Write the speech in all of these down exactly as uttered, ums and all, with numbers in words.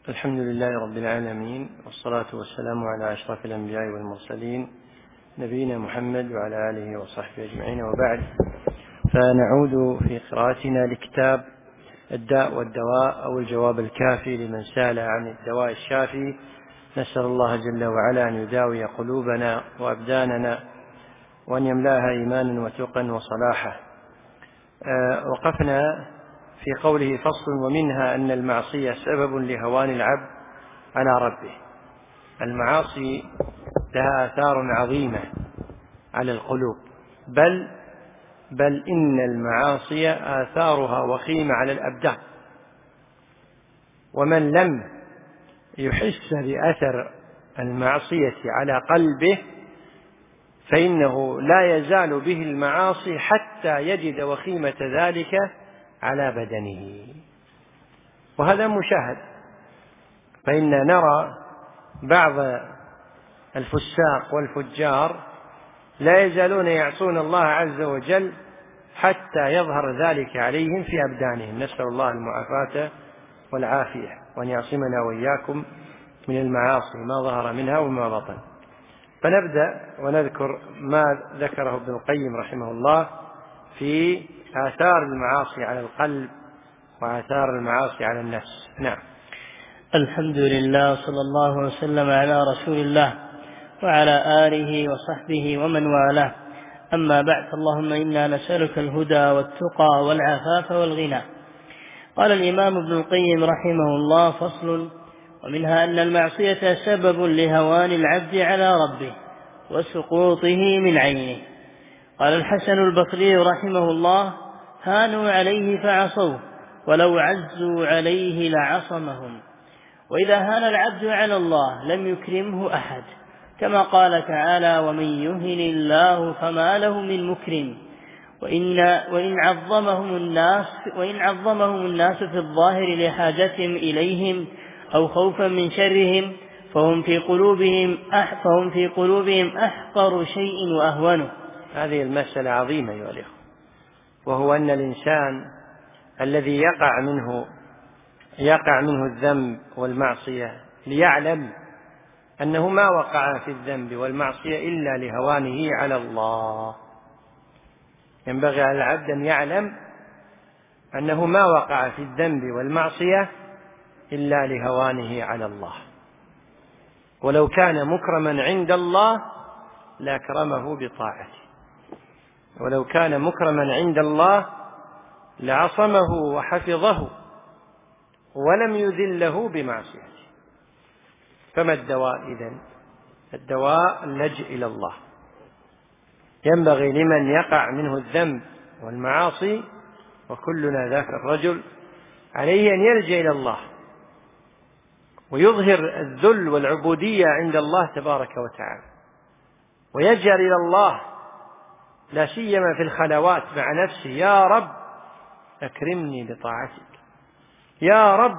الحمد لله رب العالمين، والصلاة والسلام على أشرف الأنبياء والمرسلين نبينا محمد وعلى آله وصحبه أجمعين، وبعد. فنعود في قراءتنا لكتاب الداء والدواء أو الجواب الكافي لمن سأل عن الدواء الشافي. نسأل الله جل وعلا أن يداوي قلوبنا وأبداننا وأن يملأها إيمانا وتقا وصلاحا. أه وقفنا في قوله فصل: ومنها أن المعصية سبب لهوان العبد على ربه. المعاصي لها آثار عظيمة على القلوب، بل بل إن المعاصي آثارها وخيمة على الأبدان، ومن لم يحس بأثر المعصية على قلبه فإنه لا يزال به المعاصي حتى يجد وخيمة ذلك على بدنه، وهذا مشاهد. فإن نرى بعض الفساق والفجار لا يزالون يعصون الله عز وجل حتى يظهر ذلك عليهم في أبدانهم. نسأل الله المعافاة والعافية، وأن يعصمنا وإياكم من المعاصي ما ظهر منها وما بطن. فنبدأ ونذكر ما ذكره ابن القيم رحمه الله في آثار المعاصي على القلب وآثار المعاصي على النفس. نعم. الحمد لله، صلى الله وسلم على رسول الله وعلى آله وصحبه ومن والاه. أما بعد، اللهم إنا نسألك الهدى والتقى والعفاف والغنى. قال الإمام ابن القيم رحمه الله: فصل: ومنها أن المعصية سبب لهوان العبد على ربه وسقوطه من عينه. قال الحسن البصري رحمه الله: هانوا عليه فعصوه، ولو عزوا عليه لعصمهم. وإذا هان العبد على الله لم يكرمه أحد، كما قال تعالى: ومن يهن الله فما له من مكرم. وإن, وإن, عظمهم الناس وإن عظمهم الناس في الظاهر لحاجتهم إليهم أو خوفا من شرهم فهم في قلوبهم أح فهم في قلوبهم أحقر شيء وأهونه. هذه المسألة عظيمة أيها الأخوة، وهو أن الإنسان الذي يقع منه يقع منه الذنب والمعصية ليعلم أنه ما وقع في الذنب والمعصية إلا لهوانه على الله. ينبغي على العبد أن يعلم أنه ما وقع في الذنب والمعصية إلا لهوانه على الله، ولو كان مكرما عند الله لأكرمه بطاعته، ولو كان مكرما عند الله لعصمه وحفظه ولم يذله بمعصيته. فما الدواء إذن؟ الدواء اللجأ إلى الله. ينبغي لمن يقع منه الذنب والمعاصي، وكلنا ذاك الرجل، عليه أن يلجأ إلى الله ويظهر الذل والعبودية عند الله تبارك وتعالى، ويجأر إلى الله لا سيما في الخلوات مع نفسه: يا رب أكرمني بطاعتك، يا رب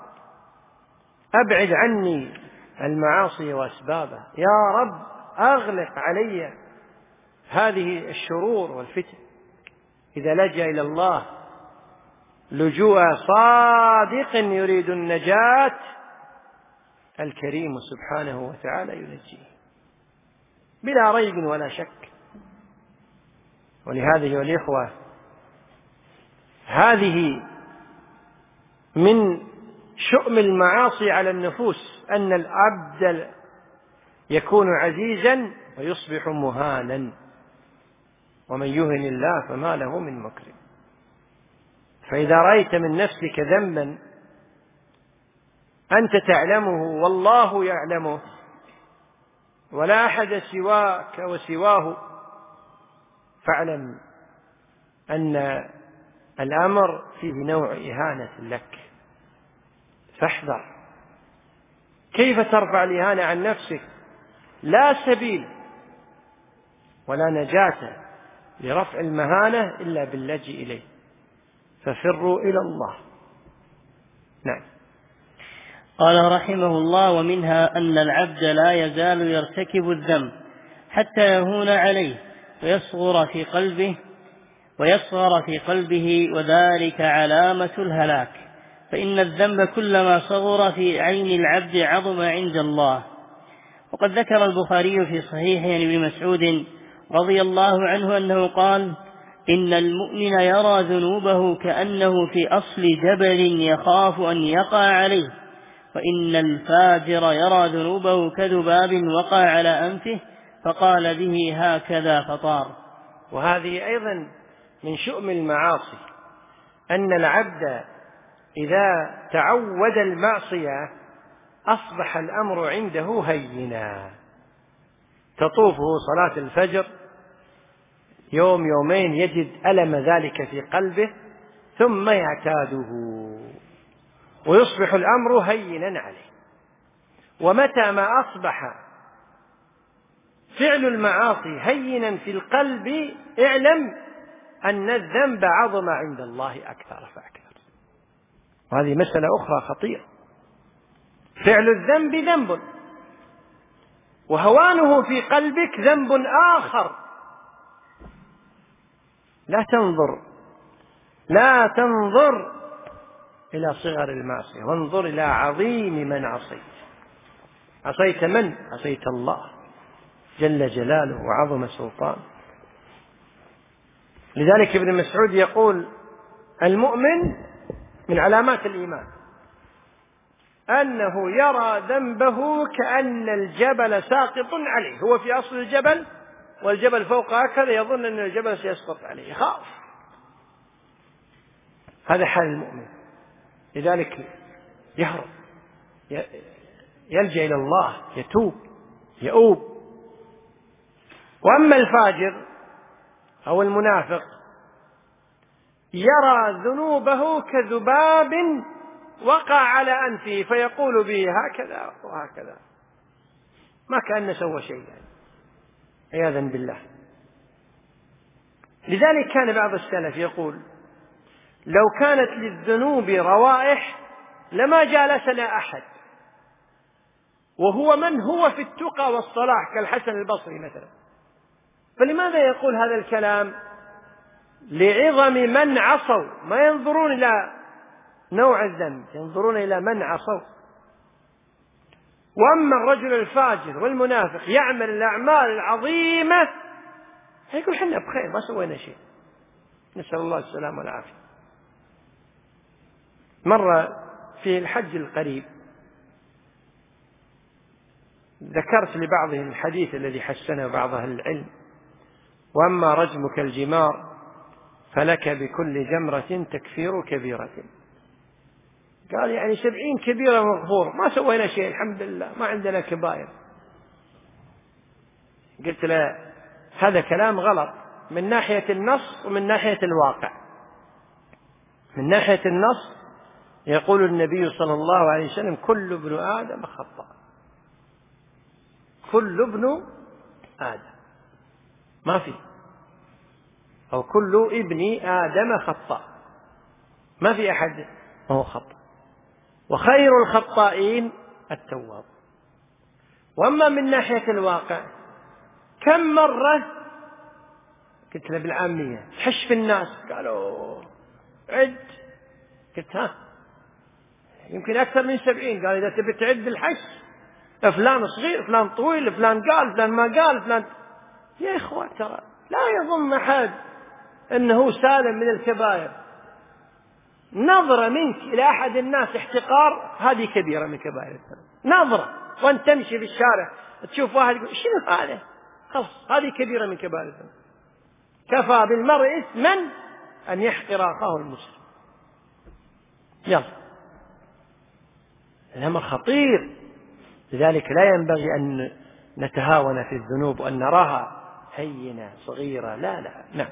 أبعد عني المعاصي وأسبابها، يا رب أغلق علي هذه الشرور والفتن. إذا لجأ إلى الله لجوء صادق يريد النجاة، الكريم سبحانه وتعالى ينجيه بلا ريب ولا شك. ولهذا أيها الإخوة، هذه من شؤم المعاصي على النفوس، أن العبد يكون عزيزا ويصبح مهانا، ومن يهن الله فما له من مكرم. فإذا رأيت من نفسك ذنبا أنت تعلمه والله يعلمه ولا أحد سواك وسواه، فاعلم أن الأمر فيه نوع إهانة لك، فاحذر. كيف ترفع الإهانة عن نفسك؟ لا سبيل ولا نجاة لرفع المهانة إلا باللجئ إليه، ففروا إلى الله. نعم. قال رحمه الله: ومنها أن العبد لا يزال يرتكب الذنب حتى يهون عليه ويصغر في قلبه ويصغر في قلبه وذلك علامة الهلاك. فإن الذنب كلما صغر في عين العبد عظم عند الله. وقد ذكر البخاري في صحيحه عن ابن مسعود رضي الله عنه أنه قال: إن المؤمن يرى ذنوبه كأنه في أصل جبل يخاف أن يقع عليه، وإن الفاجر يرى ذنوبه كذباب وقع على أنفه فقال به هكذا فطار. وهذه أيضا من شؤم المعاصي، أن العبد إذا تعود المعصية أصبح الأمر عنده هينا، تطوفه صلاة الفجر يوم يومين يجد ألم ذلك في قلبه ثم يعتاده ويصبح الأمر هينا عليه. ومتى ما أصبح فعل المعاصي هينا في القلب اعلم أن الذنب عظم عند الله أكثر فأكثر. وهذه مسألة أخرى خطيرة. فعل الذنب ذنب، وهوانه في قلبك ذنب آخر. لا تنظر لا تنظر إلى صغر المعصية، وانظر إلى عظيم من عصيت. عصيت من؟ عصيت الله جل جلاله وعظم سلطانه. لذلك ابن مسعود يقول: المؤمن من علامات الإيمان أنه يرى ذنبه كأن الجبل ساقط عليه، هو في أصل الجبل والجبل فوق هكذا، يظن أن الجبل سيسقط عليه، يخاف. هذا حال المؤمن، لذلك يهرب، يلجأ إلى الله، يتوب يؤوب. وأما الفاجر أو المنافق يرى ذنوبه كذباب وقع على أنفه فيقول به هكذا وهكذا، ما كأنه سوى شيئا، عياذا بالله. لذلك كان بعض السلف يقول: لو كانت للذنوب روائح لما جالسنا أحد، وهو من هو في التقى والصلاح كالحسن البصري مثلا. فلماذا يقول هذا الكلام؟ لعظم من عصوا، ما ينظرون إلى نوع الذنب، ينظرون إلى من عصوا. وأما الرجل الفاجر والمنافق يعمل الأعمال العظيمة يقول: حنا بخير ما سوينا شيء، نسأل الله السلامة والعافية. مرة في الحج القريب ذكرت لبعضهم الحديث الذي حسنه بعض أهل العلم: وأما رجمك الجمار فلك بكل جمرة تكفير كبيرة. قال: يعني سبعين كبيرة مغفور، ما سوينا شيء الحمد لله، ما عندنا كبائر. قلت له: هذا كلام غلط من ناحية النص ومن ناحية الواقع. من ناحية النص يقول النبي صلى الله عليه وسلم: كل ابن آدم خطاء، كل ابن آدم، ما في، أو كل ابن آدم خطاء، ما في أحد هو خطأ، وخير الخطائين التواب. وأما من ناحية الواقع كم مرة قلت له بالعامية تحش في الناس، قالوا عد، قلت ها يمكن أكثر من سبعين. قال: إذا تبي تعد بالحش فلان صغير، فلان طويل، فلان قال، فلان ما قال، فلان. يا إخوة ترى لا يظن أحد أنه سالم من الكبائر. نظرة منك إلى أحد الناس احتقار هذه كبيرة من كبائر الذنوب. نظرة وأنت تمشي في الشارع تشوف واحد يقول: شنو هذا؟ خلاص هذه كبيرة من كبائر الذنوب. كفى بالمرء إثما أن يحقر أخاه المسلم. يلا، الأمر خطير. لذلك لا ينبغي أن نتهاون في الذنوب وأن نراها هينة صغيرة، لا لا نعم.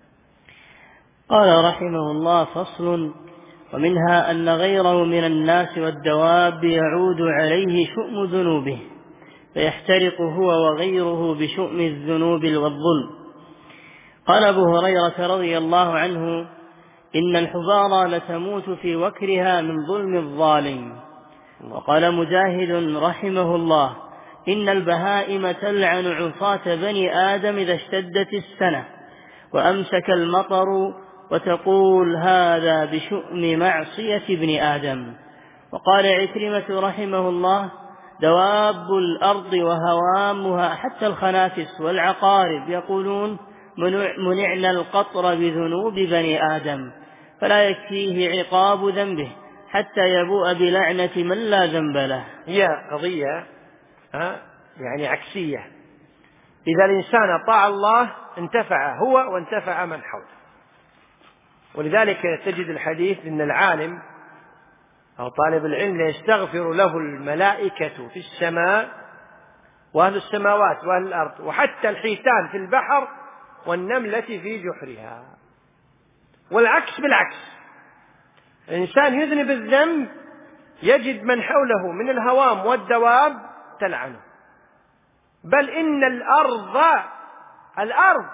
قال رحمه الله: فصل: ومنها أن غيره من الناس والدواب يعود عليه شؤم ذنوبه فيحترق هو وغيره بشؤم الذنوب والظلم. قال أبو هريرة رضي الله عنه: إن الحبار لتموت في وكرها من ظلم الظالم. وقال مجاهد رحمه الله: إن البهائم تلعن عصاة بني آدم إذا اشتدت السنة وأمسك المطر وتقول هذا بشؤم معصية ابن آدم. وقال عكرمة رحمه الله دواب الأرض وهوامها حتى الخنافس والعقارب يقولون منعنا القطر بذنوب بني آدم، فلا يكفيه عقاب ذنبه حتى يبوء بلعنة من لا ذنب له. هي قضية يعني عكسية. إذا الإنسان أطاع الله انتفع هو وانتفع من حوله. ولذلك تجد الحديث إن العالم أو طالب العلم يستغفر له الملائكة في السماء وأهل السماوات وأهل الأرض وحتى الحيتان في البحر والنملة في جحرها. والعكس بالعكس، الإنسان يذنب الذنب يجد من حوله من الهوام والدواب تلعنه، بل إن الأرض الأرض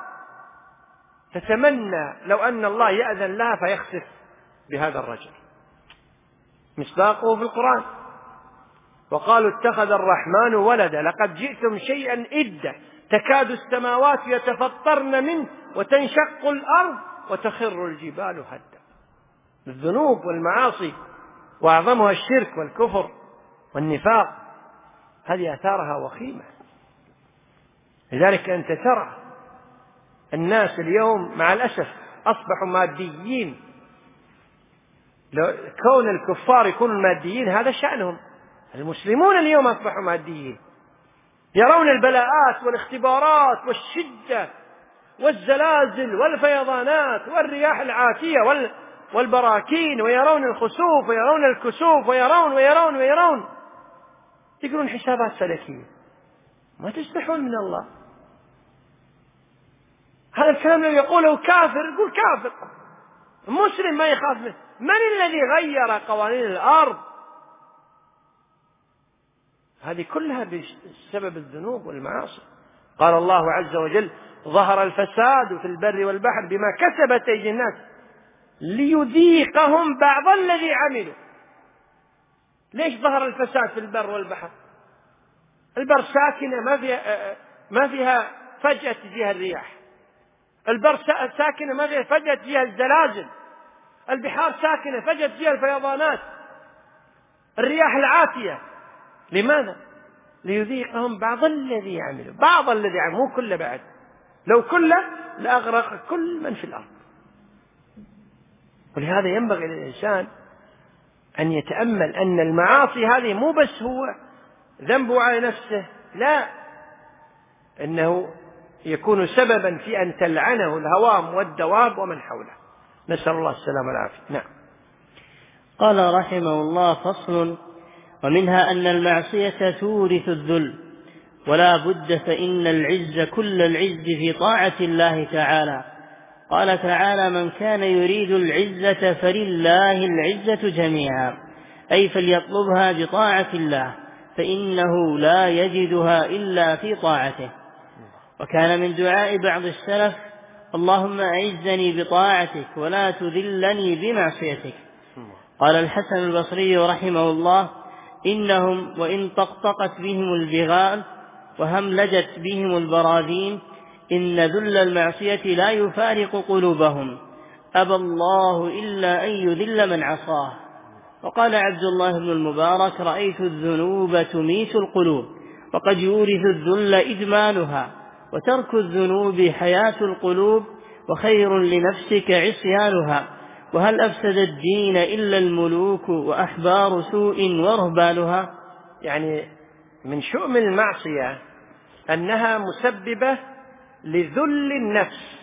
تتمنى لو أن الله يأذن لها فيخسف بهذا الرجل. مصداقه في القرآن: وقالوا اتخذ الرحمن ولدا لقد جئتم شيئا إدا تكاد السماوات يتفطرن منه وتنشق الأرض وتخر الجبال هدا. الذنوب والمعاصي وأعظمها الشرك والكفر والنفاق هذه آثارها وخيمة. لذلك أنت ترى الناس اليوم مع الأسف أصبحوا ماديين. كون الكفار يكونوا ماديين هذا شأنهم، المسلمون اليوم أصبحوا ماديين، يرون البلاءات والاختبارات والشدة والزلازل والفيضانات والرياح العاتية والبراكين، ويرون الخسوف ويرون الكسوف ويرون ويرون ويرون يقولون حسابات فلكية. ما تستحون من الله. هذا الكلام لو يقوله كافر يقول كافر، مسلم ما يخاف منه. من الذي غير قوانين الأرض؟ هذه كلها بسبب الذنوب والمعاصي. قال الله عز وجل: ظهر الفساد في البر والبحر بما كسبت أيدي الناس ليذيقهم بعض الذي عملوا. ليش ظهر الفساد في البر والبحر؟ البر ساكنة ما فيها ما فيها فجأة فيها الرياح، البر ساكنة ما فيها فجأة فيها الزلازل، البحار ساكنة فجأة فيها الفيضانات، الرياح العاتية. لماذا؟ ليذيقهم بعض الذي عملوا. بعض الذي عملوا مو كله، بعد لو كله لأغرق كل من في الأرض. ولهذا ينبغي للإنسان أن يتأمل أن المعاصي هذه مو بس هو ذنبه على نفسه، لا، إنه يكون سببا في أن تلعنه الهوام والدواب ومن حوله. نسأل الله السلامة والعافية. نعم. قال رحمه الله: فصل: ومنها أن المعصية تورث الذل، ولا بد، فإن العز كل العز في طاعة الله تعالى. قال تعالى: من كان يريد العزة فلله العزة جميعا، أي فليطلبها بطاعة الله، فإنه لا يجدها إلا في طاعته. وكان من دعاء بعض السلف: اللهم أعزني بطاعتك ولا تذلني بمعصيتك. قال الحسن البصري رحمه الله: إنهم وإن طقطقت بهم البغال وهملجت بهم البراذين إن ذل المعصية لا يفارق قلوبهم، أبى الله إلا أن يذل من عصاه. وقال عبد الله بن المبارك: رأيت الذنوب تميت القلوب، وقد يورث الذل إدمانها، وترك الذنوب حياة القلوب، وخير لنفسك عصيانها، وهل أفسد الدين إلا الملوك وأحبار سوء ورهبانها. يعني من شؤم المعصية أنها مسببة لذل النفس،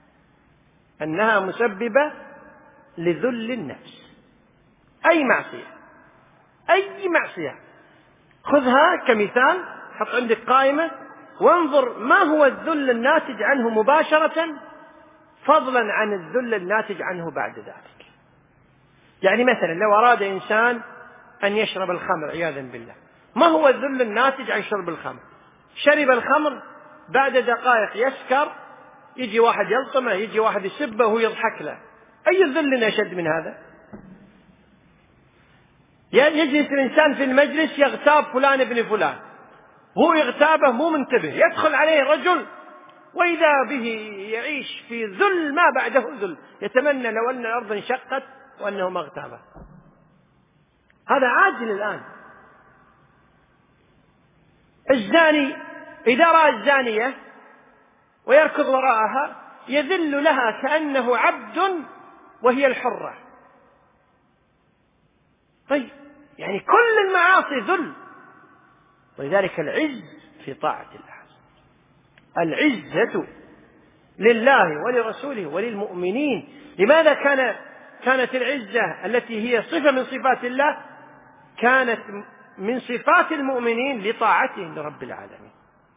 أنها مسببة لذل النفس. أي معصية، أي معصية خذها كمثال، حط عندك قائمة وانظر ما هو الذل الناتج عنه مباشرة، فضلا عن الذل الناتج عنه بعد ذلك. يعني مثلا لو أراد إنسان أن يشرب الخمر عياذا بالله، ما هو الذل الناتج عن شرب الخمر؟ شرب الخمر، بعد دقائق يسكر، يجي واحد يلطمه، يجي واحد يسبه ويضحك له. أي الذل أشد من هذا؟ يجلس الإنسان في المجلس يغتاب فلان ابن فلان، هو يغتابه مو منتبه، يدخل عليه رجل وإذا به يعيش في ذل ما بعده ذل، يتمنى لو أن الأرض انشقت وأنه ما اغتاب. هذا عاجل الآن. الزاني إذا رأى الزانية ويركض وراءها يذل لها كأنه عبد وهي الحرة. طيب يعني كل المعاصي ذل، ولذلك العز في طاعة الله. العزة لله ولرسوله وللمؤمنين. لماذا كان كانت العزة التي هي صفة من صفات الله كانت من صفات المؤمنين لطاعتهم لرب العالمين؟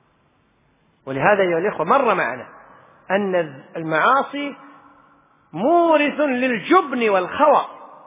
ولهذا يا الإخوة مر معنا أن المعاصي مورث للجبن والخوى،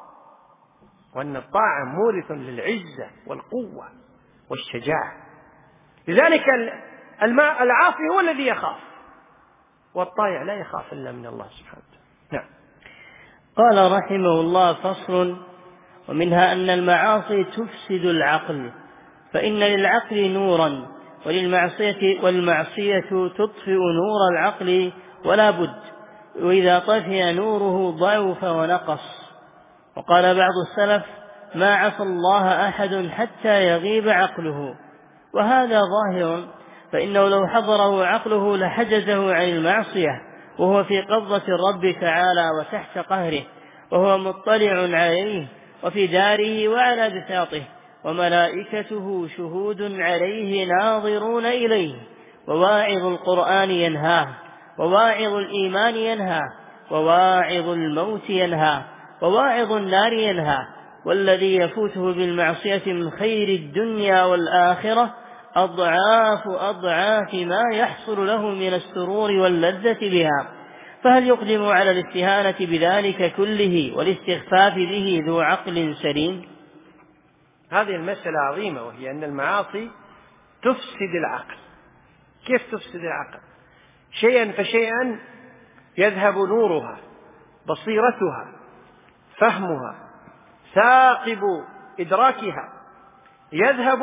وأن الطاعة مورث للعزة والقوة والشجاعة. لذلك العاصي هو الذي يخاف، والطائع لا يخاف إلا من الله سبحانه وتعالى. نعم. قال رحمه الله: فصل: ومنها أن المعاصي تفسد العقل، فإن للعقل نورا، وللمعصية والمعصية تطفئ نور العقل ولا بد، وإذا طفئ نوره ضعف ونقص. وقال بعض السلف: ما عصى الله أحد حتى يغيب عقله. وهذا ظاهر، فإنه لو حضره عقله لحجزه عن المعصية، وهو في قبضة الرب تعالى وتحت قهره، وهو مطلع عليه وفي داره وعلى بساطه، وملائكته شهود عليه ناظرون إليه. وواعظ القرآن ينهاه، وواعظ الإيمان ينهاه، وواعظ الموت ينهاه، وواعظ النار ينهاه. والذي يفوته بالمعصية من خير الدنيا والآخرة أضعاف أضعاف ما يحصل له من السرور واللذة بها. فهل يقدم على الاستهانة بذلك كله والاستخفاف به ذو عقل سليم؟ هذه المسألة عظيمة، وهي أن المعاصي تفسد العقل. كيف تفسد العقل؟ شيئا فشيئا يذهب نورها، بصيرتها، فهمها، ثاقب إدراكها يذهب.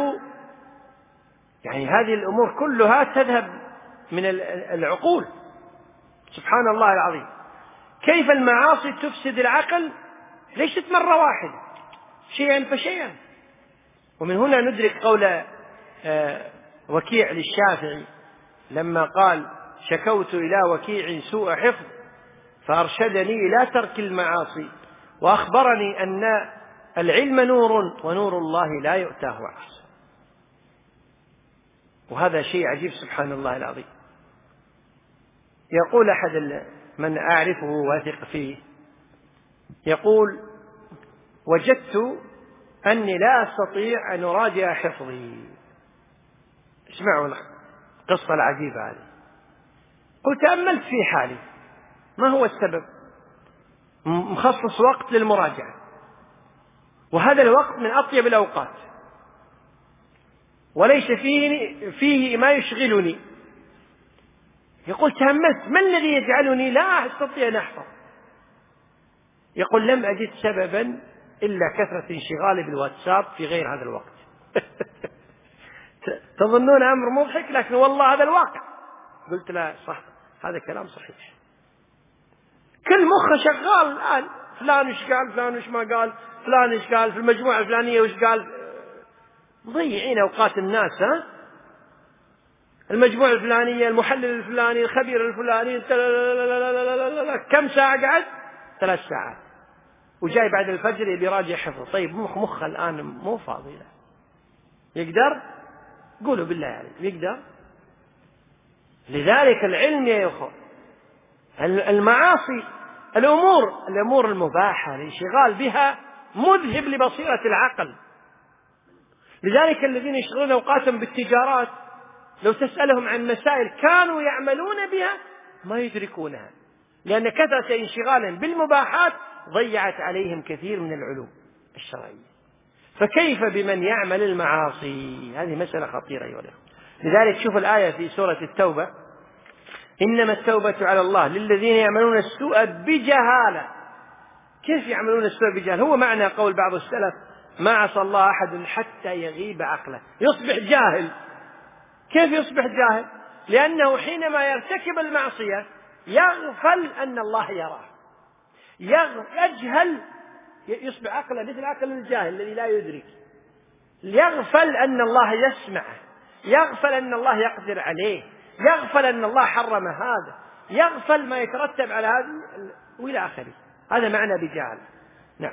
يعني هذه الأمور كلها تذهب من العقول. سبحان الله العظيم، كيف المعاصي تفسد العقل؟ ليست مرة واحدة، شيئا فشيئا. ومن هنا ندرك قول وكيع للشافعي لما قال: شكوت إلى وكيع سوء حفظ فأرشدني إلى ترك المعاصي، وأخبرني أن العلم نور ونور الله لا يؤتاه عصا. وهذا شيء عجيب سبحان الله العظيم. يقول أحد من أعرفه واثق فيه، يقول: وجدت أني لا أستطيع أن أراجع حفظي. اسمعوا القصة العجيبة هذه. قلت: تأملت في حالي، ما هو السبب؟ مخصص وقت للمراجعة، وهذا الوقت من أطيب الأوقات، وليس فيه, فيه ما يشغلني. يقول: تأملت ما الذي يجعلني لا أستطيع أن أحفظ؟ يقول: لم أجد سببا إلا كثرة انشغالي بالواتساب في غير هذا الوقت. تظنون أمر مضحك، لكن والله هذا الواقع. قلت: لا، صح، هذا كلام صحيح. كل مخه شغال الآن، فلان إيش قال، فلان إيش ما قال، فلان إيش قال في المجموعة الفلانية وإيش قال. مضيعين أوقات الناس. ها المجموعة الفلانية، المحلل الفلاني، الخبير الفلاني، كم ساعة قعد؟ ثلاث ساعات، وجاي بعد الفجر يبي يراجع حفظ. طيب مخ مخ الآن مو فاضي له. يقدر؟ قولوا بالله عليك يقدر؟ لذلك العلم يا إخوة، المعاصي الأمور الأمور المباحة الانشغال بها مذهب لبصيرة العقل. لذلك الذين يشغلون أوقاتهم بالتجارات لو تسألهم عن مسائل كانوا يعملون بها ما يدركونها، لأن كثرة انشغالهم بالمباحات ضيعت عليهم كثير من العلوم الشرعية. فكيف بمن يعمل المعاصي؟ هذه مسألة خطيرة أيها الأخوة. لذلك شوف الآية في سورة التوبة: إنما التوبة على الله للذين يعملون السوء بجهالة. كيف يعملون السوء بجهالة؟ هو معنى قول بعض السلف: ما عصى الله أحد حتى يغيب عقله. يصبح جاهل. كيف يصبح جاهل؟ لأنه حينما يرتكب المعصية يغفل أن الله يراه، يجهل، يصبح عقله مثل عقل الجاهل الذي لا يدرك، يغفل أن الله يسمعه، يغفل أن الله يقدر عليه، يغفل أن الله حرم هذا، يغفل ما يترتب على هذا وإلى آخره. هذا معنى بجهل. نعم.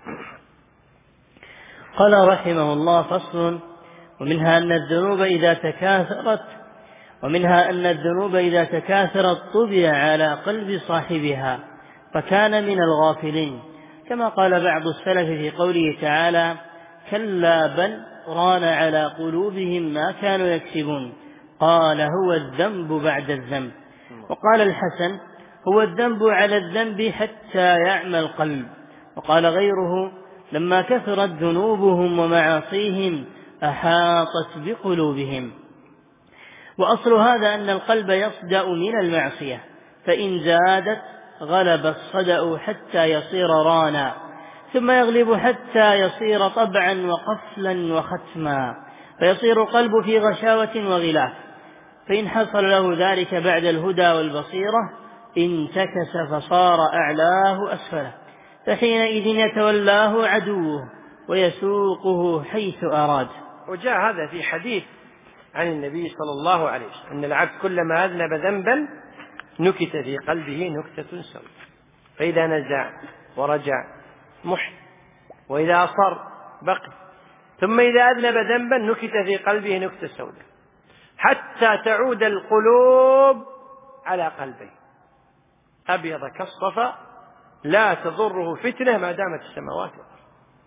قال رحمه الله: فصل: ومنها أن الذنوب إذا تكاثرت ومنها أن الذنوب إذا تكاثرت طبع على قلب صاحبها فكان من الغافلين، كما قال بعض السلف في قوله تعالى: كلا بل ران على قلوبهم ما كانوا يكسبون، قال هو الذنب بعد الذنب. وقال الحسن: هو الذنب على الذنب حتى يعمى القلب. وقال غيره: لما كثرت ذنوبهم ومعاصيهم أحاطت بقلوبهم. وأصل هذا أن القلب يصدأ من المعصية، فإن زادت غلب الصدأ حتى يصير رانا، ثم يغلب حتى يصير طبعا وقفلا وختما، فيصير القلب في غشاوة وغلاف. فإن حصل له ذلك بعد الهدى والبصيرة انتكس فصار أعلاه أسفله، فحينئذ يتولاه عدوه ويسوقه حيث أراد. وجاء هذا في حديث عن النبي صلى الله عليه وسلم أن العبد كلما أذنب ذنبا نكت في قلبه نكتة سوداء، فإذا نزع ورجع محن، وإذا أصر بقي، ثم إذا أذنب ذنبا نكت في قلبه نكتة سوداء حتى تعود القلوب على قلبين أبيض كالصفا لا تضره فتنة ما دامت السماوات والأرض،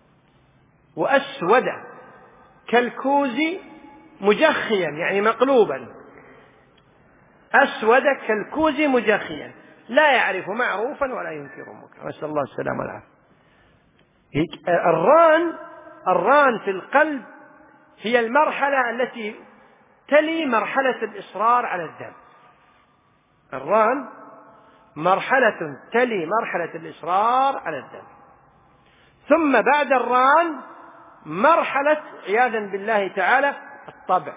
وأسود كالكوز مجخيا يعني مقلوبا، أسود كالكوز مجخيا لا يعرف معروفا ولا ينكر منكرا، نسأل الله السلامة والعافية. الران الران في القلب هي المرحلة التي تلي مرحلة الإصرار على الذنب. الران مرحلة تلي مرحلة الإصرار على الذنب، ثم بعد الران مرحلة عياذا بالله تعالى الطبع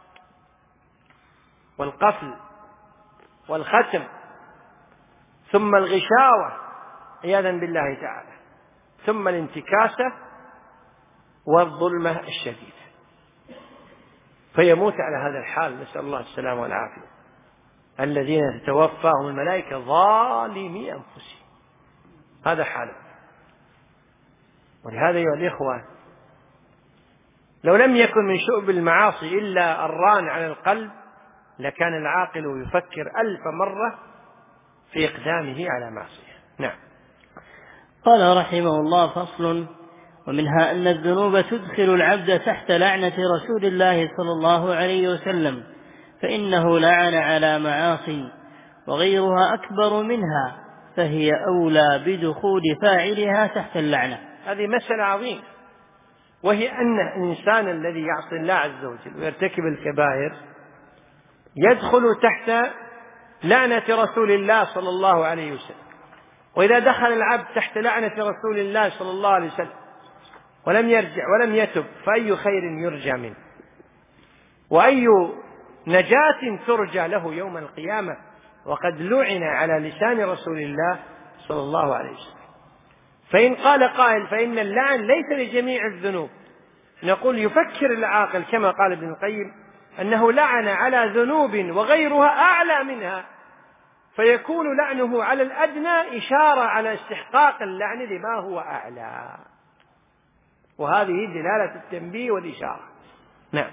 والقفل والختم، ثم الغشاوة عياذا بالله تعالى، ثم الانتكاسة والظلمة الشديدة، فيموت على هذا الحال، نسأل الله السلامة والعافية. الذين تتوفاهم الملائكة ظالمي أنفسهم، هذا حاله. ولهذا أيها الإخوة لو لم يكن من شؤم المعاصي إلا الران على القلب لكان العاقل يفكر ألف مرة في إقدامه على معصية. نعم. قال رحمه الله: فصل: ومنها أن الذنوب تدخل العبد تحت لعنة رسول الله صلى الله عليه وسلم، فإنه لعن على معاصي وغيرها أكبر منها، فهي أولى بدخول فاعلها تحت اللعنة. هذه مسألة عظيمة، وهي أن الإنسان الذي يعصي الله عز وجل ويرتكب الكبائر يدخل تحت لعنة رسول الله صلى الله عليه وسلم. وإذا دخل العبد تحت لعنة رسول الله صلى الله عليه وسلم ولم يرجع ولم يتب فأي خير يرجى منه، وأي نجاة ترجى له يوم القيامة، وقد لعن على لسان رسول الله صلى الله عليه وسلم. فإن قال قائل فإن اللعن ليس لجميع الذنوب، نقول يفكر العاقل كما قال ابن القيم أنه لعن على ذنوب وغيرها أعلى منها، فيكون لعنه على الأدنى إشارة على استحقاق اللعن لما هو أعلى، وهذه دلالة التنبيه والإشارة. نعم.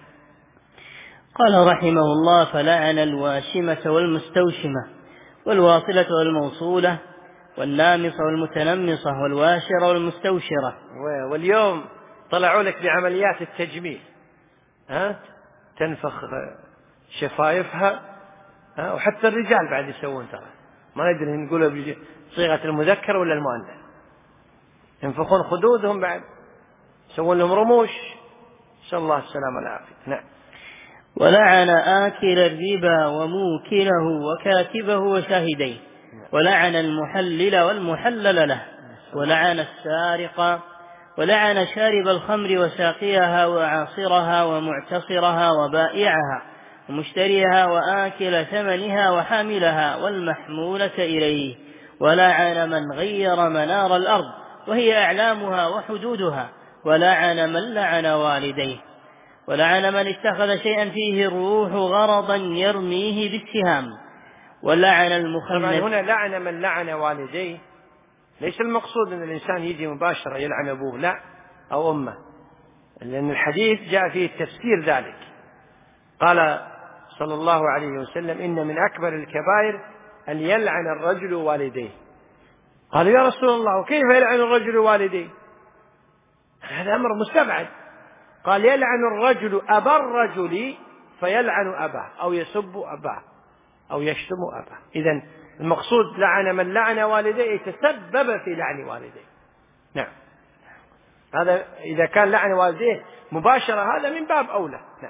قال رحمه الله: فلعن الواشمة والمستوشمة والواصلة والموصولة والنامصة والمتنمصة والواشرة والمستوشرة. واليوم طلعوا لك بعمليات التجميل، ها تنفخ شفايفها، ها وحتى الرجال بعد يسوون، ترى ما ندري نقولها بصيغة المذكر ولا المؤنث، ينفخون خدودهم بعد، يسوون لهم رموش، نسأل الله السلامة والعافية. نعم. ولعن آكل الربا وموكله وكاتبه وشاهديه، ولعن المحلل والمحلل له، ولعن السارق، ولعن شارب الخمر وساقيها وعاصرها ومعتصرها وبائعها، ومشتريها وآكل ثمنها وحاملها والمحمولة إليه، ولعن من غير منار الأرض وهي أعلامها وحدودها، ولعن من لعن والديه، ولعن من اتخذ شيئا فيه الروح غرضا يرميه بالسهام، ولعن المخنث. طبعا هنا لعن من لعن والديه، ليس المقصود أن الإنسان يجي مباشرة يلعن أبوه لا أو أمه، لأن الحديث جاء فيه تفسير ذلك. قال صلى الله عليه وسلم: إن من أكبر الكبائر أن يلعن الرجل والديه. قال: يا رسول الله وكيف يلعن الرجل والديه؟ هذا أمر مستبعد. قال: يلعن الرجل أبا الرجل فيلعن أباه، أو يسب أباه، أو يشتم أباه. إذن المقصود لعن من لعن والديه تسبب في لعن والديه. نعم، هذا إذا كان لعن والديه مباشرة هذا من باب أولى. نعم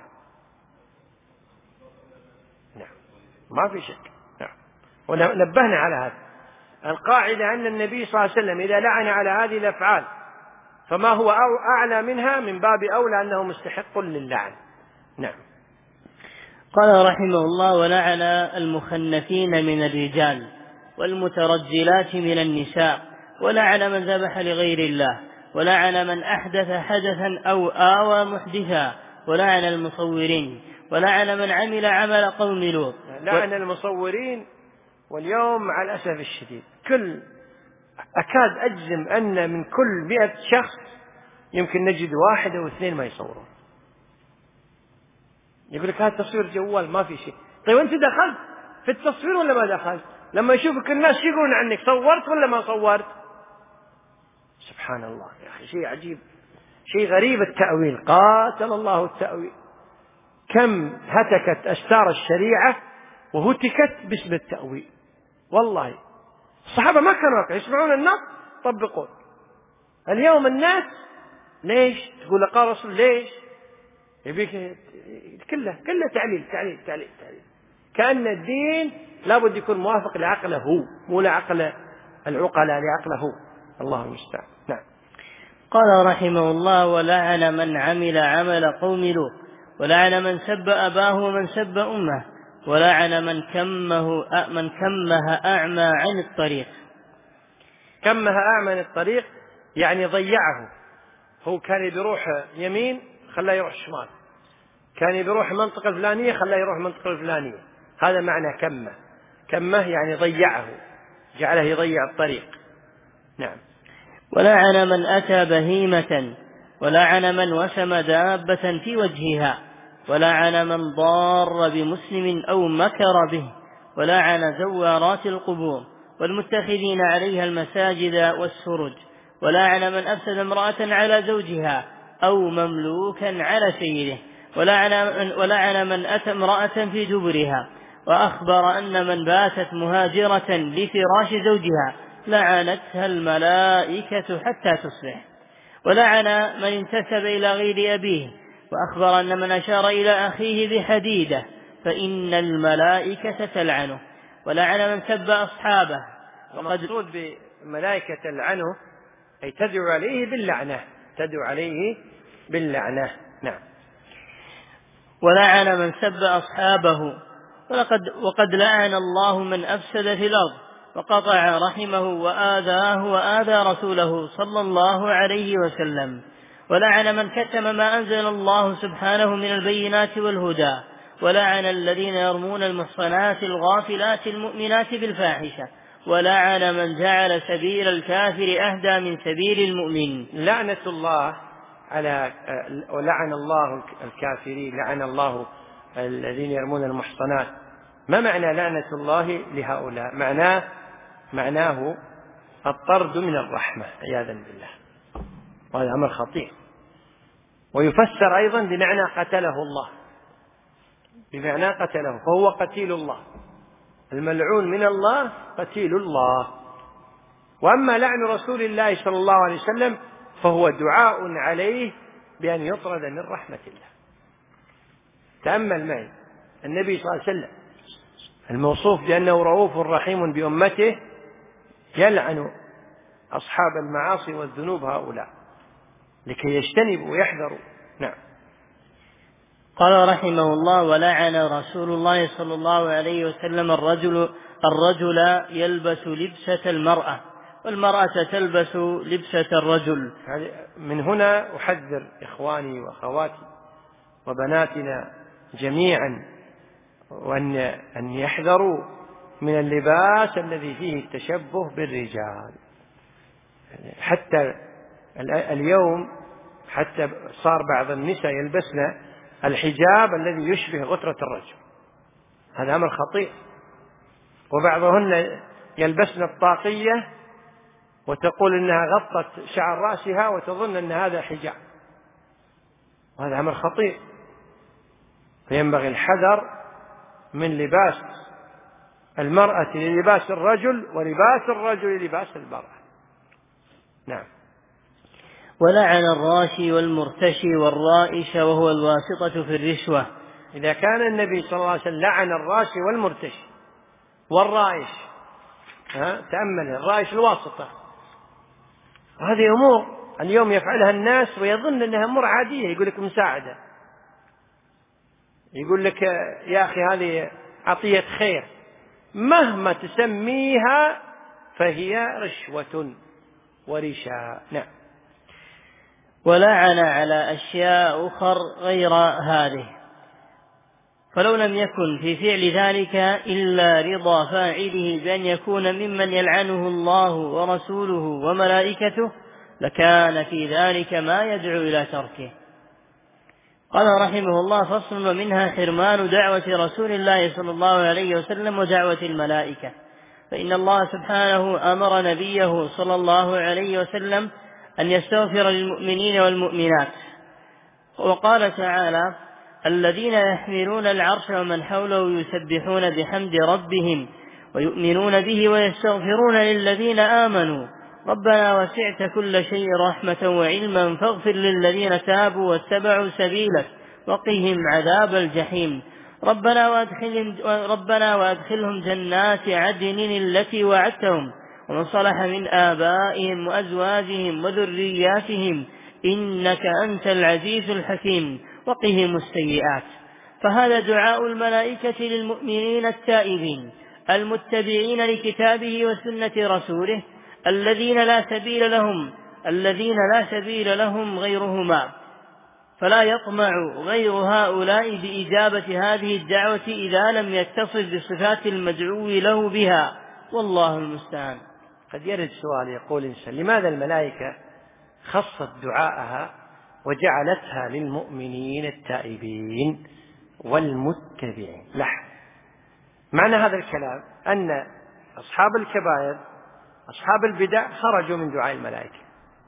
نعم ما في شك. نعم، ونبهنا على هذا القاعدة أن النبي صلى الله عليه وسلم إذا لعن على هذه الأفعال فما هو أعلى منها من باب أولى أنه مستحق للعن. نعم. قال رحمه الله: ولعن المخنثين من الرجال والمترجلات من النساء، ولعن من ذبح لغير الله، ولعن من أحدث حدثا أو آوى محدثا، ولعن المصورين، ولعن من عمل عمل قوم لوط. لعن المصورين. واليوم مع الأسف الشديد كل أكاد أجزم أن من كل مئة شخص يمكن نجد واحد أو اثنين ما يصورون. يقول لك هذا تصوير جوال ما في شيء. طيب أنت دخلت في التصوير ولا ما دخلت؟ لما يشوفك الناس يقولون عنك صورت ولا ما صورت؟ سبحان الله يا أخي، شيء عجيب، شيء غريب التأويل. قاتل الله التأويل. كم هتكت أستار الشريعة وهتكت باسم التأويل. والله الصحابة ما كانوا يسمعون النص طبقون. اليوم الناس ليش تقول قال رسول ليش يبيك كله كله تعليل تعليل تعليل تعليل، كأن الدين لابد يكون موافق لعقله هو، مو لعقل العقلاء، لعقله هو. الله المستعان. نعم. قال رحمه الله: ولعن من عمل عمل قوم لوط، ولعن من سب أباه ومن سب أمه، ولعن من كمه من كمه أعمى عن الطريق. كمه أعمى عن الطريق يعني ضيعه. هو كان بيروح يمين خلاه يروح شمال، كان بيروح منطقة فلانية خلاه يروح منطقة الفلانية. هذا معنى كمه. كمه يعني ضيعه، جعله يضيع الطريق. نعم. ولعن من أتى بهيمة، ولعن من وسم دابة في وجهها، ولعن من ضار بمسلم أو مكر به، ولعن زوارات القبور والمتخذين عليها المساجد والسرج، ولعن من أفسد امرأة على زوجها أو مملوكا على سيده، ولعن من, ولعن من أتى امرأة في دبرها، وأخبر أن من باتت مهاجرة لفراش زوجها لعنتها الملائكة حتى تصبح، ولعن من انتسب إلى غير أبيه، وأخبر أن من أشار إلى أخيه بحديدة فإن الملائكة تلعنه، ولعن من سب أصحابه. المقصود بملائكة تلعنه أي تدعو عليه باللعنة، تدعو عليه باللعنة. نعم. ولعن من سب أصحابه. ولقد وقد لعن الله من أفسد في الأرض وقطع رحمه وآذاه وآذى رسوله صلى الله عليه وسلم. ولعن من كتم ما أنزل الله سبحانه من البينات والهدى. ولعن الذين يرمون المحصنات الغافلات المؤمنات بالفاحشة. ولعن من جعل سبيل الكافر أهدى من سبيل المؤمن. لعنة الله على ولعن الله الكافرين، لعن الله الذين يرمون المحصنات. ما معنى لعنة الله لهؤلاء؟ معناه معناه الطرد من الرحمة عياذا بالله، وهذا أمر خطير. ويفسر أيضا بمعنى قتله الله، بمعنى قتله، فهو قتيل الله، الملعون من الله قتيل الله. وأما لعن رسول الله صلى الله عليه وسلم فهو دعاء عليه بأن يطرد من رحمة الله. تأمل معي النبي صلى الله عليه وسلم الموصوف بأنه رؤوف رحيم بأمته يلعن أصحاب المعاصي والذنوب، هؤلاء لكي يجتنبوا ويحذروا. نعم. قال رحمه الله: ولعن من أتى بهيمة، ولعن من وسم دابة في وجهها، ولعن من أتى بمسلم أو مكر به، ولعن زوارات القبور والمتخذين عليها المساجد والسرج، ولعن زوارات القبور والمتخذين عليها المساجد والسرج، ولعن من أفسد امرأة على زوجها أو مملوكا على سيده، ولعن من أفسد امرأة في دبرها، وأخبر أن من باتت مهاجرة لفراش زوجها أو مملوكا على سيده، ولعن من جعل سبيل الكافر أهدى من سبيل المؤمن. قال رحمه الله: ولعن رسول الله صلى الله عليه وسلم الرجل الرجل يلبس لبسة المرأة والمرأة تلبس لبسة الرجل. من هنا أحذر إخواني وأخواتي وبناتنا جميعا وأن أن يحذروا من اللباس الذي فيه التشبه بالرجال. حتى اليوم حتى صار بعض النساء يلبسن الحجاب الذي يشبه غترة الرجل، هذا أمر خطير. وبعضهن يلبسن الطاقية وتقول إنها غطت شعر رأسها وتظن أن هذا حجاب، وهذا أمر خطير. فينبغي الحذر من لباس المرأة للباس الرجل ولباس الرجل للباس المرأة. نعم. ولعن الراشي والمرتشي والرائش وهو الواسطة في الرشوة. إذا كان النبي صلى الله عليه وسلم لعن الراشي والمرتشي والرائش، ها تأمل الرائش الواسطة، وهذه أمور اليوم يفعلها الناس ويظن أنها أمور عادية، يقول لك مساعدة، يقول لك يا أخي هذه عطية خير، مهما تسميها فهي رشوة ورشاء. نعم. ولعن على أشياء أخر غير هذه، فلو لم يكن في فعل ذلك إلا رضا فاعله بأن يكون ممن يلعنه الله ورسوله وملائكته لكان في ذلك ما يدعو إلى تركه. قال رحمه الله: فصل: ومنها حرمان دعوة رسول الله صلى الله عليه وسلم ودعوة الملائكة، فإن الله سبحانه أمر نبيه صلى الله عليه وسلم أن يستغفر للمؤمنين والمؤمنات، وقال تعالى: الذين يحملون العرش ومن حوله يسبحون بحمد ربهم ويؤمنون به ويستغفرون للذين آمنوا ربنا وسعت كل شيء رحمة وعلما فاغفر للذين تابوا واتبعوا سبيلك وقهم عذاب الجحيم ربنا وأدخلهم, ربنا وأدخلهم جنات عدن التي وعدتهم ومن صلح من آبائهم وأزواجهم وذرياتهم إنك أنت العزيز الحكيم وقهم السيئات. فهذا دعاء الملائكة للمؤمنين التائبين المتبعين لكتابه وسنة رسوله الذين لا سبيل لهم الذين لا سبيل لهم غيرهما، فلا يطمع غير هؤلاء بإجابة هذه الدعوة إذا لم يتصف بصفات المدعو له بها، والله المستعان. قد يرد سؤال يقول إنسان: لماذا الملائكة خصت دعاءها وجعلتها للمؤمنين التائبين والمتبعين؟ لحظة، معنى هذا الكلام أن أصحاب الكبائر أصحاب البدع خرجوا من دعاء الملائكة،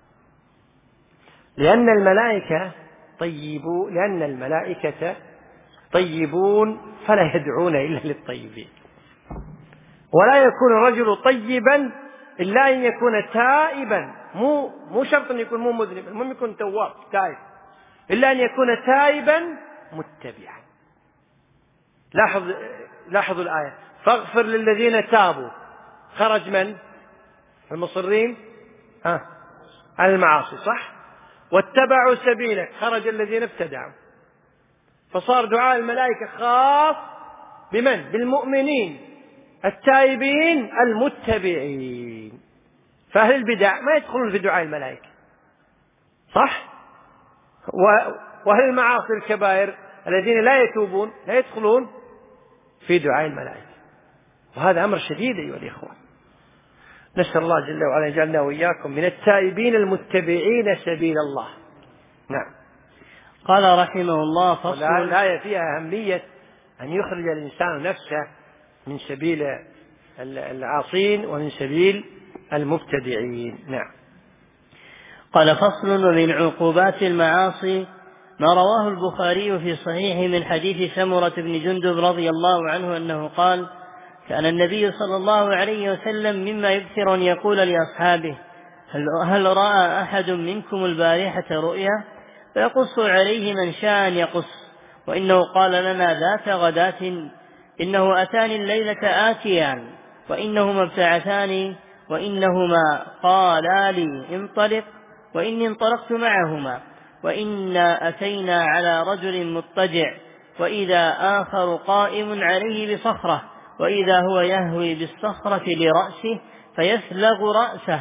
لأن الملائكة طيبون لأن الملائكة طيبون فلا يدعون إلا للطيبين، ولا يكون الرجل طيبا إلا أن يكون تائبا، مو مو شرط أن يكون مو مذنب، المهم يكون تواب تائب، إلا أن يكون تائبا متبعا. لاحظ لاحظوا الآية: فاغفر للذين تابوا، خرج من؟ المصرين ها على المعاصي، صح؟ واتبعوا سبيلك، خرج الذين ابتدعوا. فصار دعاء الملائكة خاص بمن؟ بالمؤمنين التائبين المتبعين. فأهل البدع ما يدخلون في دعاء الملائكة، صح؟ وأهل المعاصي الكبائر الذين لا يتوبون لا يدخلون في دعاء الملائكة، وهذا أمر شديد أيها الإخوة. نسأل الله جل وعلا يجعلنا وإياكم من التائبين المتبعين سبيل الله. نعم. قال رحمه الله: فصل. الآية فيها أهمية أن يخرج الإنسان نفسه من سبيل العاصين ومن سبيل المبتدعين. نعم. قال: فصل. ومن عقوبات المعاصي ما رواه البخاري في صحيحه من حديث سمرة بن جندب رضي الله عنه أنه قال: كان النبي صلى الله عليه وسلم مما يكثر أن يقول لأصحابه: هل, هل رأى أحد منكم البارحة رؤيا؟ فيقص عليه من شاء أن يقص. وإنه قال لنا ذات غداة: إنه أتاني الليلة آتيان وإنهما ابتعثاني وإنهما قالا لي انطلق وإني انطلقت معهما وإنا أتينا على رجل مضطجع وإذا آخر قائم عليه بصخرة وإذا هو يهوي بالصخرة لرأسه فيسلغ رأسه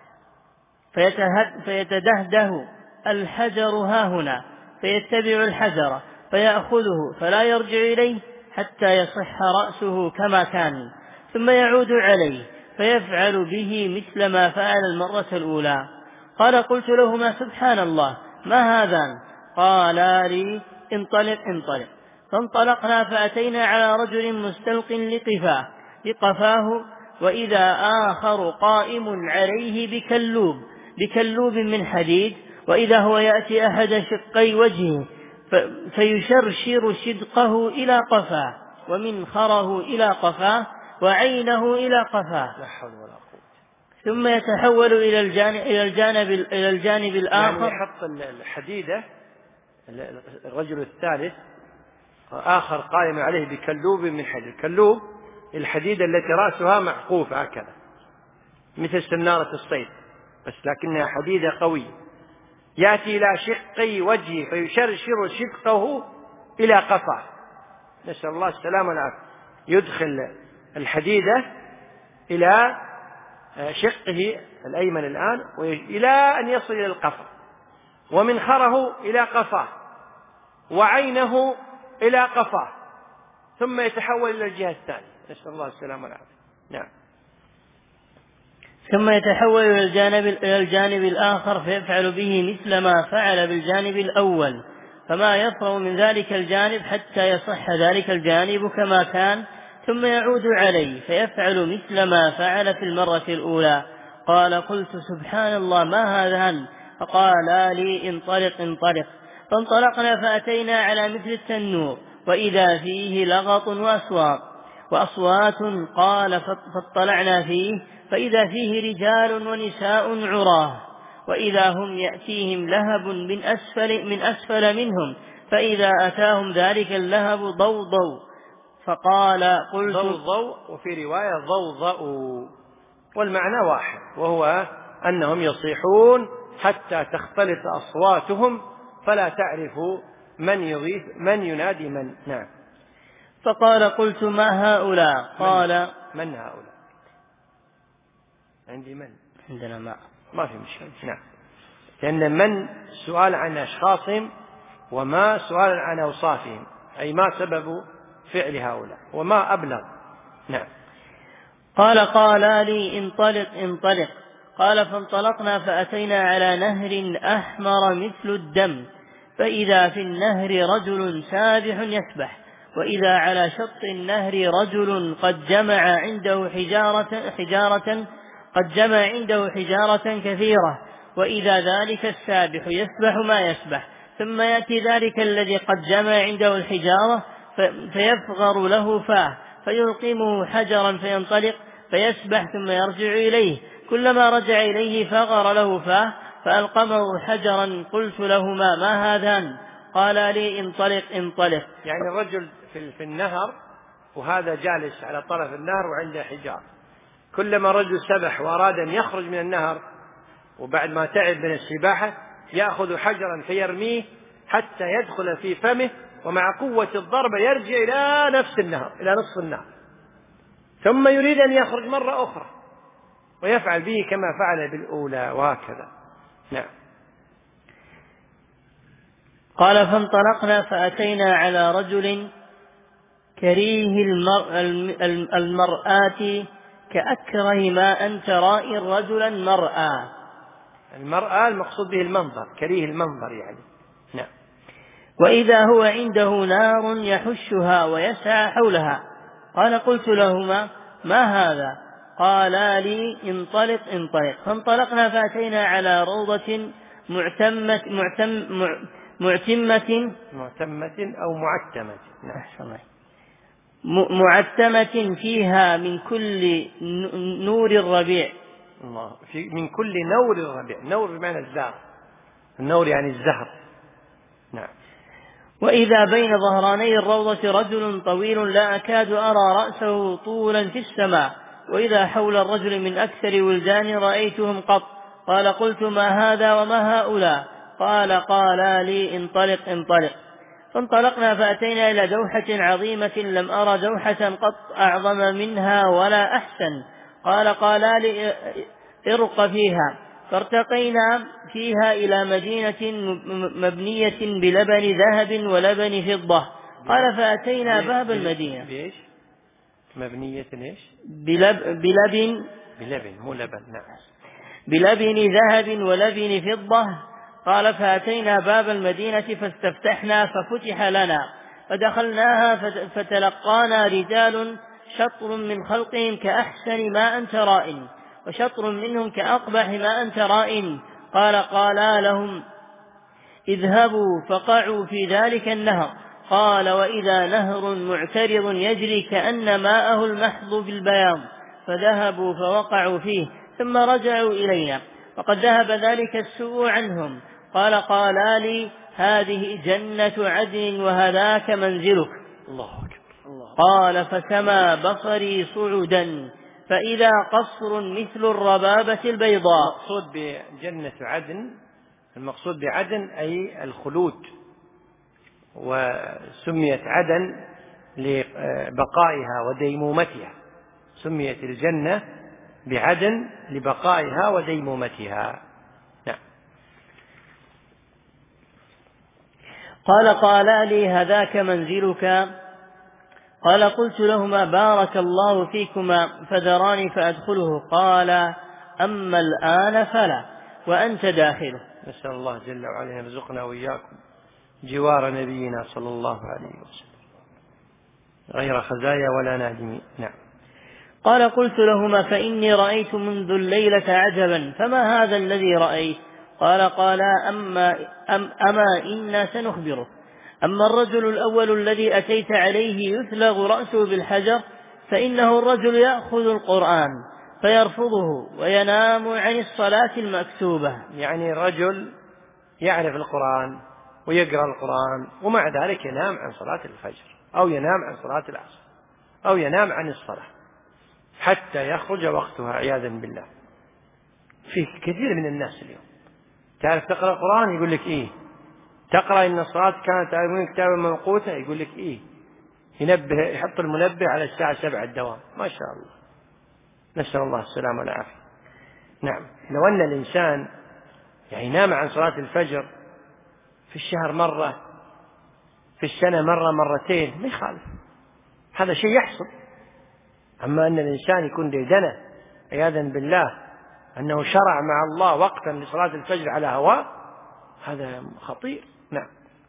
فيتدهده الحجر هاهنا فيتبع الحجر فيأخذه فلا يرجع إليه حتى يصح رأسه كما كان ثم يعود عليه فيفعل به مثل ما فعل المرة الأولى. قال قلت لهما سبحان الله ما هذان؟ قالا لي انطلق انطلق. فانطلقنا فأتينا على رجل مستلق لقفاه لقفاه وإذا آخر قائم عليه بكلوب بكلوب من حديد وإذا هو يأتي أحد شقي وجهه فيشرشر شدقه إلى قفاه ومنخره إلى قفاه وعينه إلى قفاه ثم يتحول إلى الجانب إلى الجانب إلى الجانب الآخر. يعني يحط الحديدة الرجل الثالث آخر قائم عليه بكلوب من حديد. كلوب الحديدة التي رأسها معقوف هكذا مثل سنارة الصيد بس لكنها حديدة قوية. يأتي إلى شقي وجهه فيشرشر شدقه إلى قفاه نسأل الله السلامة والعافية. يدخل الحديدة إلى شقه الأيمن الآن إلى أن يصل إلى القفا ومنخره إلى قفاه وعينه إلى قفاه ثم يتحول إلى الجهة الثانية نسأل الله السلامة والعافية. نعم. ثم يتحول إلى الجانب, إلى الجانب الآخر فيفعل به مثل ما فعل بالجانب الأول فما يفرغ من ذلك الجانب حتى يصح ذلك الجانب كما كان ثم يعود عليه فيفعل مثل ما فعل في المرة الأولى. قال قلت سبحان الله ما هذان؟ فقال لي انطلق انطلق. فانطلقنا فأتينا على مثل التنور وإذا فيه لغط وأصوات وأصوات. قال فاطلعنا فيه فإذا فيه رجال ونساء عراه وإذا هم يأتيهم لهب من أسفل, من أسفل منهم فإذا أتاهم ذلك اللهب ضوضوا. فقال قلت ضوضوا وفي رواية ضوضأوا والمعنى واحد وهو أنهم يصيحون حتى تختلط أصواتهم فلا تعرف من يضيف من ينادي من. نعم. فقال قلت ما هؤلاء؟ قال من, من هؤلاء؟ عندي من عندنا ما ما في مشكلة. نعم. لأن من سؤال عن أشخاصهم وما سؤال عن أوصافهم أي ما سبب فعل هؤلاء وما أبلغ. نعم. قال قال لي انطلق انطلق. قال فانطلقنا فأتينا على نهر أحمر مثل الدم فإذا في النهر رجل سابح يسبح وإذا على شط النهر رجل قد جمع عنده حجارة, حجارة قد جمع عنده حجارة كثيرة وإذا ذلك السابح يسبح ما يسبح ثم يأتي ذلك الذي قد جمع عنده الحجارة فيفغر له فاه فيلقمه حجرا فينطلق فيسبح ثم يرجع إليه كلما رجع إليه فغر له فاه فألقمه حجرا. قلت لهما ما هذان؟ قال لي انطلق انطلق. يعني الرجل في, في النهر وهذا جالس على طرف النهر وعنده حجار كلما رجل سبح وأراد أن يخرج من النهر وبعد ما تعب من السباحة يأخذ حجرا فيرميه حتى يدخل في فمه ومع قوة الضربة يرجع إلى نفس النهر إلى نصف النهر ثم يريد أن يخرج مرة أخرى ويفعل به كما فعل بالأولى وهكذا. نعم. قال فانطلقنا فأتينا على رجل كريه المرآة كأكره ما أن ترائي الرجل المرأة. المرأة المقصود به المنظر كريه المنظر يعني. نعم. وإذا هو عنده نار يحشها ويسعى حولها. قال قلت لهما ما هذا؟ قالا لي انطلق انطلق. فانطلقنا فأتينا على روضة معتمة معتم معتمة معتمة أو معتمة. نعم. معتمة فيها من كل نور الربيع. الله في من كل نور الربيع. نور بمعنى الزهر. النور يعني الزهر. نعم. وإذا بين ظهراني الروضة رجل طويل لا أكاد أرى رأسه طولا في السماء وإذا حول الرجل من أكثر ولدان رأيتهم قط. قال قلت ما هذا وما هؤلاء؟ قال قالا لي انطلق انطلق. فانطلقنا فأتينا إلى دوحة عظيمة لم أرى دوحة قط أعظم منها ولا أحسن. قال قالا لي ارق فيها. فارتقينا فيها إلى مدينة مبنية بلبن ذهب ولبن فضة. قال فأتينا باب المدينة. بإيش؟ مبنية إيش؟ بلب بلبن بلبن مو لبن. نعم. بلبن ذهب ولبن فضة. قال فأتينا باب المدينة فاستفتحنا ففتح لنا فدخلناها فتلقانا رجال شطر من خلقهم كأحسن ما أنت رائن وشطر منهم كأقبح ما أنت رائن. قال قالا لهم اذهبوا فقعوا في ذلك النهر. قال وإذا نهر معترض يجري كأن ماءه المحض بالبياض. فذهبوا فوقعوا فيه ثم رجعوا إلينا وقد ذهب ذلك السوء عنهم. قال قالا لي هذه جنة عدن وهذاك منزلك. الله أكبر. الله. قال فسما بصري صعدا فإذا قصر مثل الربابة البيضاء. المقصود بجنة عدن، المقصود بعدن أي الخلود، وسميت عدن لبقائها وديمومتها، سميت الجنة بعدن لبقائها وديمومتها. نعم. قال قالا لي هذاك منزلك. قال قلت لهما بارك الله فيكما فذراني فأدخله. قال أما الآن فلا وأنت داخله. نسأل الله جل وعلا أن يرزقنا وإياكم جوار نبينا صلى الله عليه وسلم غير خزايا ولا نادمين. نعم. قال قلت لهما فإني رأيت منذ الليلة عجبا فما هذا الذي رأيت؟ قال قالا أما, أم أما إنا سنخبرك. أما الرجل الأول الذي أتيت عليه يثلغ رأسه بالحجر فإنه الرجل يأخذ القرآن فيرفضه وينام عن الصلاة المكتوبة. يعني رجل يعرف القرآن ويقرأ القرآن ومع ذلك ينام عن صلاة الفجر أو ينام عن صلاة العصر أو ينام عن الصلاة حتى يخرج وقتها عياذا بالله. في كثير من الناس اليوم تعرف تقرأ القرآن يقول لك إيه، تقرأ إن الصلاة كانت تعلمون كتابا موقوتا يقول لك إيه، ينبه يحط المنبه على الساعة سبعة الدوام. ما شاء الله، نسأل الله السلامة والعافية. نعم. لو أن الإنسان يعني نام عن صلاة الفجر في الشهر مرة، في السنة مرة مرتين، ما يخالف، هذا شيء يحصل. أما أن الإنسان يكون ديدنة عياذا بالله أنه شرع مع الله وقتا لصلاة الفجر على هواه، هذا خطير. نعم.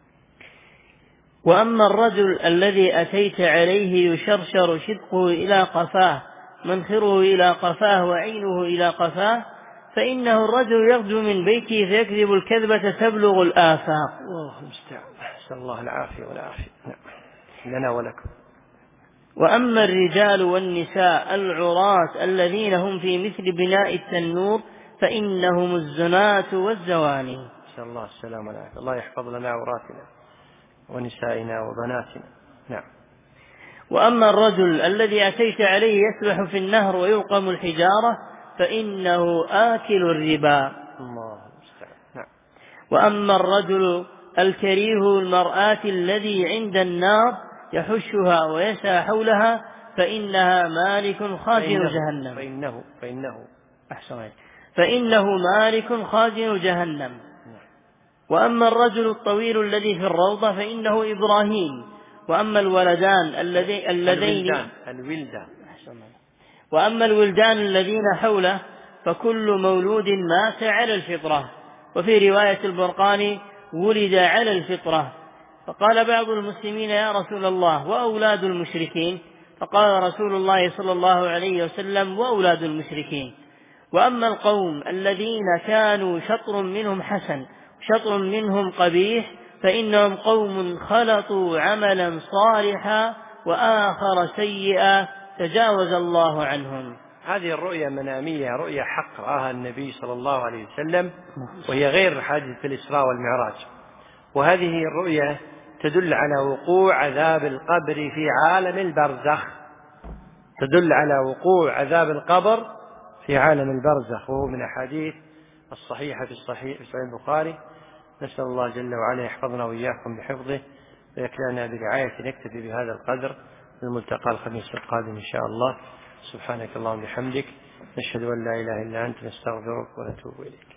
وأما الرجل الذي أتيت عليه يشرشر شدقه إلى قفاه منخره إلى قفاه وعينه إلى قفاه فإنه الرجل يغدو من بيته فيكذب الكذبة تبلغ الآفاق. الله المستعان، أسأل الله العافية والعافية. نعم. لنا ولكم. وأما الرجال والنساء العراة الذين هم في مثل بناء التنور فإنهم الزناة والزواني. نسأل الله السلامة والعافية. الله يحفظ لنا عوراتنا ونسائنا وبناتنا. نعم. وأما الرجل الذي أتيت عليه يسبح في النهر ويلقم الحجارة فإنه آكل الربا. الله المستعان. نعم. وأما الرجل الكريه المرآة الذي عند النار يحشها ويسعى حولها فإنها مالك خازن جهنم. فإنه فإنه أحسن فإنه مالك خازن جهنم. وأما الرجل الطويل الذي في الروضة فإنه إبراهيم. وأما الولدان الذي اللذين الولدان وأما الولدان الذين حوله فكل مولود مات على الفطرة. وفي رواية البرقاني ولد على الفطرة. فقال بعض المسلمين يا رسول الله وأولاد المشركين؟ فقال رسول الله صلى الله عليه وسلم وأولاد المشركين. وأما القوم الذين كانوا شطر منهم حسن شطر منهم قبيح فإنهم قوم خلطوا عملا صالحا وآخر سيئا تجاوز الله عنهم. هذه الرؤيا منامية، رؤيا حق رآها النبي صلى الله عليه وسلم، وهي غير حادثة الإسراء والمعراج. وهذه الرؤيا تدل على وقوع عذاب القبر في عالم البرزخ، تدل على وقوع عذاب القبر في عالم البرزخ، وهو من أحاديث الصحيحة في الصحيح في صحيح البخاري نسأل الله جل وعلا يحفظنا وإياكم بحفظه ويكلنا برعاية. نكتفي بهذا القدر. الملتقى الخميس القادم إن شاء الله. سبحانك اللهم وبحمدك، نشهد أن لا إله إلا أنت، نستغفرك ونتوب إليك.